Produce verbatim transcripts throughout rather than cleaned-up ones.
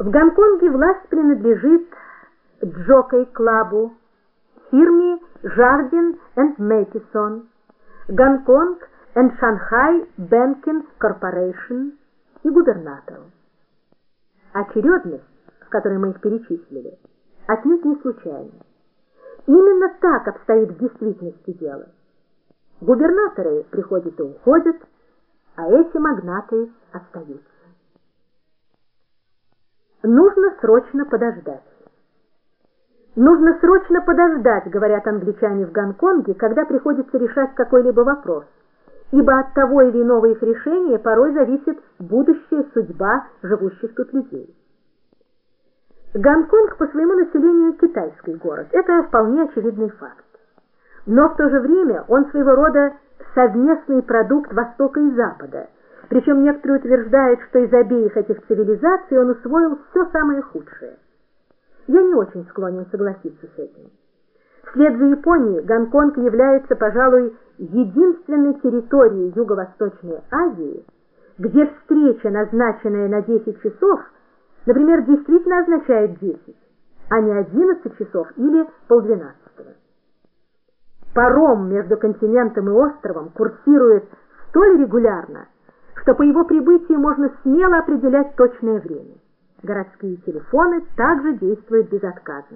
В Гонконге власть принадлежит Джокей Клабу, фирме Jardine энд Matheson, Гонконг энд Шанхай Banking Corporation и губернатору. Очередность, в которой мы их перечислили, отнюдь не случайна. Именно так обстоит в действительности дело. Губернаторы приходят и уходят, а эти магнаты остаются. Нужно срочно подождать. Нужно срочно подождать, говорят англичане в Гонконге, когда приходится решать какой-либо вопрос, ибо от того или иного их решения порой зависит будущая судьба живущих тут людей. Гонконг по своему населению китайский город, это вполне очевидный факт. Но в то же время он своего рода совместный продукт Востока и Запада, причем некоторые утверждают, что из обеих этих цивилизаций он усвоил все самое худшее. Я не очень склонен согласиться с этим. Вслед за Японией Гонконг является, пожалуй, единственной территорией Юго-Восточной Азии, где встреча, назначенная на десять часов, например, действительно означает десять, а не одиннадцать часов или полдвенадцатого. Паром между континентом и островом курсирует столь регулярно, что по его прибытии можно смело определять точное время. Городские телефоны также действуют безотказно.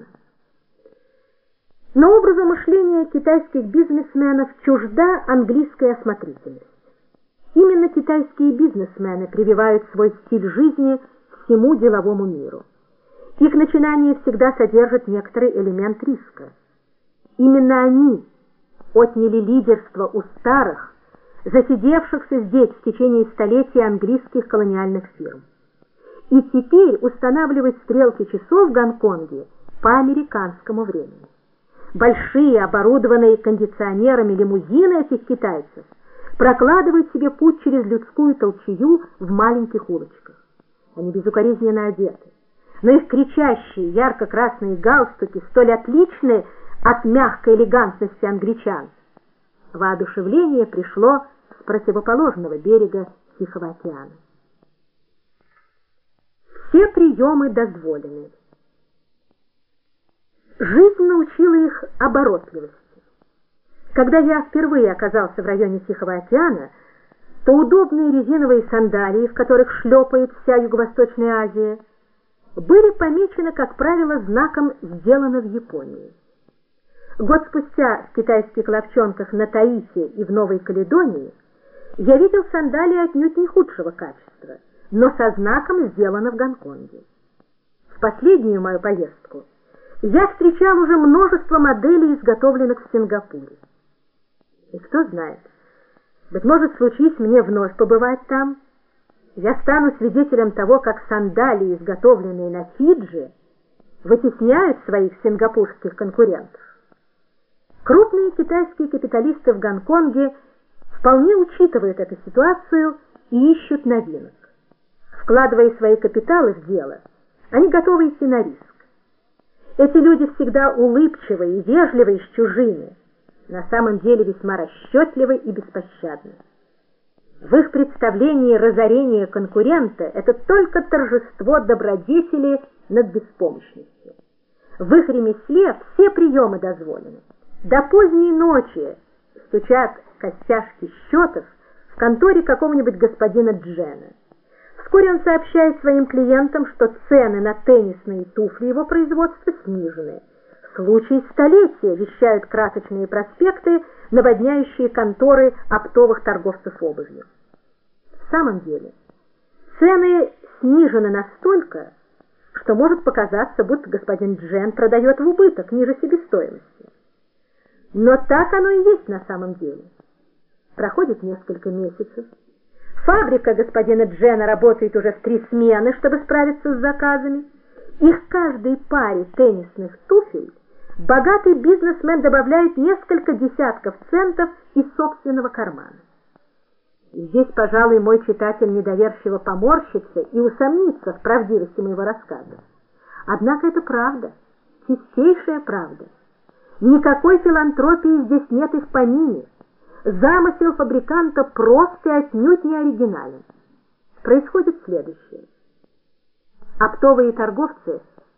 Но образу мышления китайских бизнесменов чужда английская осмотрительность. Именно китайские бизнесмены прививают свой стиль жизни всему деловому миру. Их начинания всегда содержат некоторый элемент риска. Именно они отняли лидерство у старых, засидевшихся здесь в течение столетий английских колониальных фирм. И теперь устанавливать стрелки часов в Гонконге по американскому времени. Большие, оборудованные кондиционерами лимузины этих китайцев прокладывают себе путь через людскую толчею в маленьких улочках. Они безукоризненно одеты, но их кричащие ярко-красные галстуки столь отличны от мягкой элегантности англичан. Воодушевление пришло с противоположного берега Тихого океана. Все приемы дозволены. Жизнь научила их оборотливости. Когда я впервые оказался в районе Тихого океана, то удобные резиновые сандалии, в которых шлепает вся Юго-Восточная Азия, были помечены, как правило, знаком «Сделано в Японии». Год спустя в китайских ловчонках на Таити и в Новой Каледонии я видел сандалии отнюдь не худшего качества, но со знаком «Сделано в Гонконге». В последнюю мою поездку я встречал уже множество моделей, изготовленных в Сингапуре. И кто знает, быть может, случись мне вновь побывать там, я стану свидетелем того, как сандалии, изготовленные на Фиджи, вытесняют своих сингапурских конкурентов. Крупные китайские капиталисты в Гонконге вполне учитывают эту ситуацию и ищут новинок. Вкладывая свои капиталы в дело, они готовы идти на риск. Эти люди всегда улыбчивы и вежливы с чужими, на самом деле весьма расчетливы и беспощадны. В их представлении разорение конкурента – это только торжество добродетели над беспомощностью. В их ремесле все приемы дозволены. До поздней ночи стучат костяшки счетов в конторе какого-нибудь господина Джена. Вскоре он сообщает своим клиентам, что цены на теннисные туфли его производства снижены. Случай столетия, вещают красочные проспекты, наводняющие конторы оптовых торговцев обувью. В самом деле, цены снижены настолько, что может показаться, будто господин Джен продает в убыток ниже себестоимости. Но так оно и есть на самом деле. Проходит несколько месяцев. Фабрика господина Джена работает уже в три смены, чтобы справиться с заказами. И к каждой паре теннисных туфель богатый бизнесмен добавляет несколько десятков центов из собственного кармана. И здесь, пожалуй, мой читатель недоверчиво поморщится и усомнится в правдивости моего рассказа. Однако это правда, чистейшая правда. Никакой филантропии здесь нет и в помине. Замысел фабриканта прост и отнюдь не оригинален. Происходит следующее. Оптовые торговцы